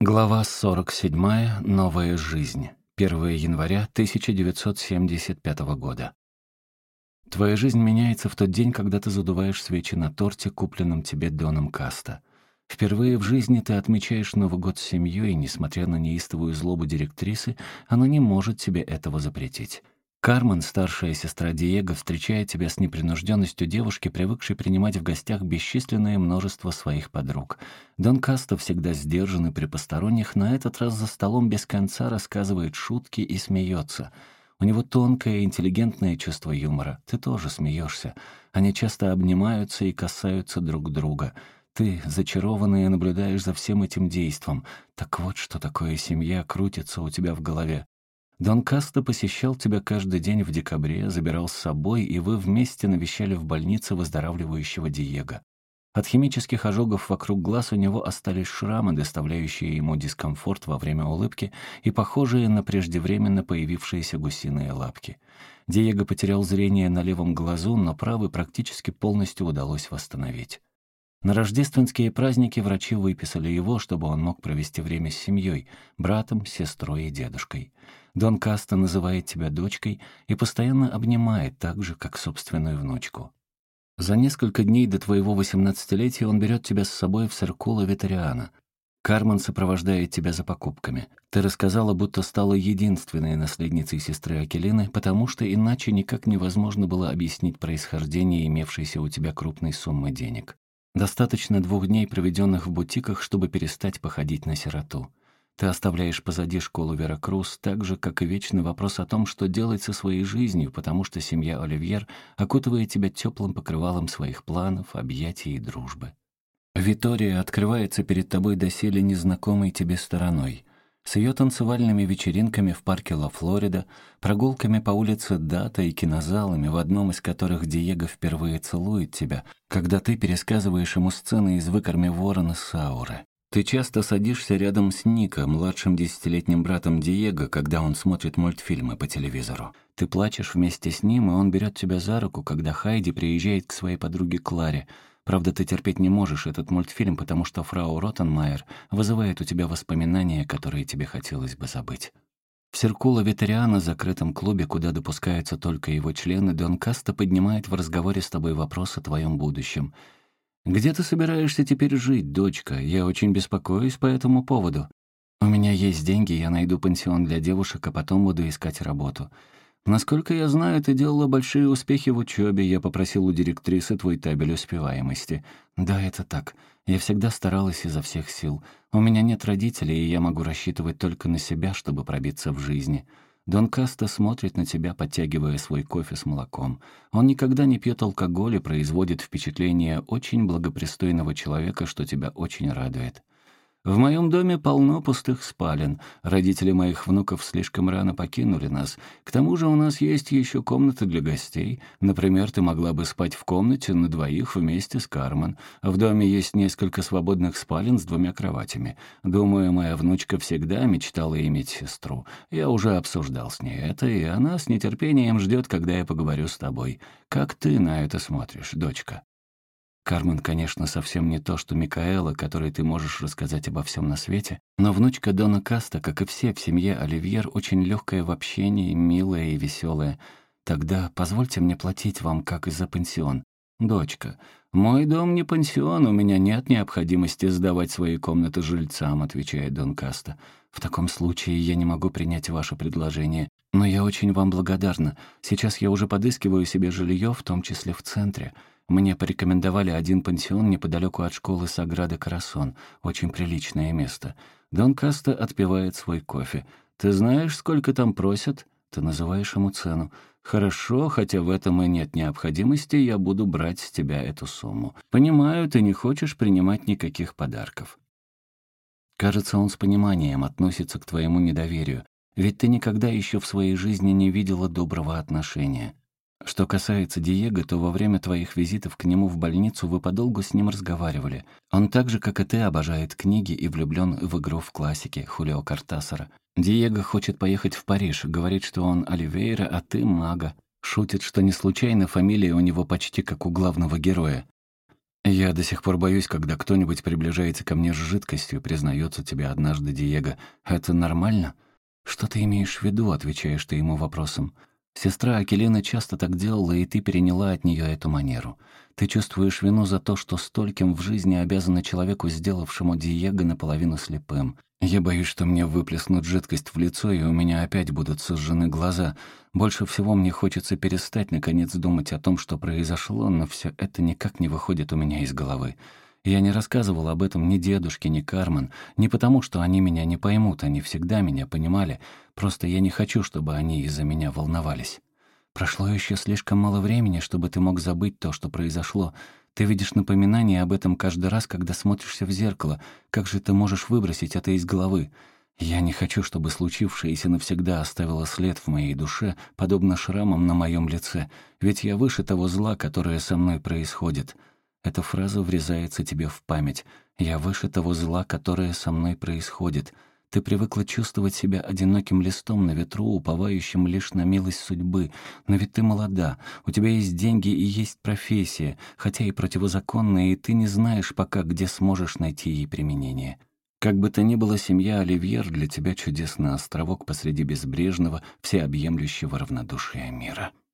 Глава 47. Новая жизнь. 1 января 1975 года. Твоя жизнь меняется в тот день, когда ты задуваешь свечи на торте, купленном тебе Доном Каста. Впервые в жизни ты отмечаешь Новый год с семьей, и, несмотря на неистовую злобу директрисы, она не может тебе этого запретить. Кармен, старшая сестра Диего, встречает тебя с непринужденностью девушки, привыкшей принимать в гостях бесчисленное множество своих подруг. Дон Касто всегда сдержанный при посторонних, на этот раз за столом без конца рассказывает шутки и смеется. У него тонкое, интеллигентное чувство юмора. Ты тоже смеешься. Они часто обнимаются и касаются друг друга. Ты, зачарованный, наблюдаешь за всем этим действом. Так вот, что такое семья, крутится у тебя в голове. Дон Касто посещал тебя каждый день в декабре, забирал с собой, и вы вместе навещали в больнице выздоравливающего Диего. От химических ожогов вокруг глаз у него остались шрамы, доставляющие ему дискомфорт во время улыбки и похожие на преждевременно появившиеся гусиные лапки. Диего потерял зрение на левом глазу, но правый практически полностью удалось восстановить. На рождественские праздники врачи выписали его, чтобы он мог провести время с семьей, братом, сестрой и дедушкой. Дон Касто называет тебя дочкой и постоянно обнимает так же, как собственную внучку. За несколько дней до твоего 18-летия он берет тебя с собой в Серкуло Ветериано. Кармен сопровождает тебя за покупками. Ты рассказала, будто стала единственной наследницей сестры Акелины, потому что иначе никак невозможно было объяснить происхождение имевшейся у тебя крупной суммы денег. Достаточно 2 дней, проведенных в бутиках, чтобы перестать походить на сироту. Ты оставляешь позади школу Веракрус, так же, как и вечный вопрос о том, что делать со своей жизнью, потому что семья Оливьер окутывает тебя теплым покрывалом своих планов, объятий и дружбы. Витория открывается перед тобой доселе незнакомой тебе стороной. С ее танцевальными вечеринками в парке Ла Флорида, прогулками по улице Дата и кинозалами, в одном из которых Диего впервые целует тебя, когда ты пересказываешь ему сцены из «Выкорми ворона» Сауры. Ты часто садишься рядом с Нико, младшим 10-летним братом Диего, когда он смотрит мультфильмы по телевизору. Ты плачешь вместе с ним, и он берет тебя за руку, когда Хайди приезжает к своей подруге Кларе. Правда, ты терпеть не можешь этот мультфильм, потому что фрау Ротенмайер вызывает у тебя воспоминания, которые тебе хотелось бы забыть. В Серкуло Ветериано, закрытом клубе, куда допускаются только его члены, Дон Касто поднимает в разговоре с тобой вопрос о твоем будущем. «Где ты собираешься теперь жить, дочка? Я очень беспокоюсь по этому поводу. У меня есть деньги, я найду пансион для девушек, а потом буду искать работу. Насколько я знаю, ты делала большие успехи в учебе. Я попросил у директрисы твой табель успеваемости. Да, это так. Я всегда старалась изо всех сил. У меня нет родителей, и я могу рассчитывать только на себя, чтобы пробиться в жизни». Дон Касто смотрит на тебя, подтягивая свой кофе с молоком. Он никогда не пьет алкоголь и производит впечатление очень благопристойного человека, что тебя очень радует. В моем доме полно пустых спален. Родители моих внуков слишком рано покинули нас. К тому же у нас есть еще комната для гостей. Например, ты могла бы спать в комнате на 2 вместе с Кармен. В доме есть несколько свободных спален с 2 кроватями. Думаю, моя внучка всегда мечтала иметь сестру. Я уже обсуждал с ней это, и она с нетерпением ждет, когда я поговорю с тобой. Как ты на это смотришь, дочка? Кармен, конечно, совсем не то, что Микаэла, которой ты можешь рассказать обо всем на свете, но внучка Дона Каста, как и все в семье Оливьер, очень легкая в общении, милая и веселая. Тогда позвольте мне платить вам, как и за пансион. Дочка, мой дом не пансион, у меня нет необходимости сдавать свои комнаты жильцам, отвечает Дон Каста. В таком случае я не могу принять ваше предложение, но я очень вам благодарна. Сейчас я уже подыскиваю себе жилье, в том числе в центре. Мне порекомендовали один пансион неподалеку от школы Саграда Карасон. Очень приличное место. Дон Касто отпивает свой кофе. «Ты знаешь, сколько там просят?» Ты называешь ему цену. «Хорошо, хотя в этом и нет необходимости, я буду брать с тебя эту сумму. Понимаю, ты не хочешь принимать никаких подарков». Кажется, он с пониманием относится к твоему недоверию, ведь ты никогда еще в своей жизни не видела доброго отношения. Что касается Диего, то во время твоих визитов к нему в больницу вы подолгу с ним разговаривали. Он так же, как и ты, обожает книги и влюблен в игру в классике Хулио Кортасара. Диего хочет поехать в Париж, говорит, что он Оливейра, а ты Мага. Шутит, что не случайно фамилия у него почти как у главного героя. Я до сих пор боюсь, когда кто-нибудь приближается ко мне с жидкостью, признается тебе однажды Диего. Это нормально? Что ты имеешь в виду, отвечаешь ты ему вопросом. Сестра Акелина часто так делала, и ты переняла от нее эту манеру. Ты чувствуешь вину за то, что стольким в жизни обязана человеку, сделавшему Диего наполовину слепым. Я боюсь, что мне выплеснут жидкость в лицо, и у меня опять будут сожжены глаза. Больше всего мне хочется перестать, наконец, думать о том, что произошло, но все это никак не выходит у меня из головы. Я не рассказывал об этом ни дедушке, ни Кармен, не потому, что они меня не поймут, они всегда меня понимали, просто я не хочу, чтобы они из-за меня волновались. Прошло еще слишком мало времени, чтобы ты мог забыть то, что произошло. Ты видишь напоминание об этом каждый раз, когда смотришься в зеркало. Как же ты можешь выбросить это из головы? Я не хочу, чтобы случившееся навсегда оставило след в моей душе, подобно шрамам на моем лице, ведь я выше того зла, которое со мной происходит. Эта фраза врезается тебе в память. «Я выше того зла, которое со мной происходит». Ты привыкла чувствовать себя одиноким листом на ветру, уповающим лишь на милость судьбы. Но ведь ты молода, у тебя есть деньги и есть профессия, хотя и противозаконная, и ты не знаешь пока, где сможешь найти ей применение. Как бы то ни было, семья Оливьер для тебя чудесный островок посреди безбрежного, всеобъемлющего равнодушия мира.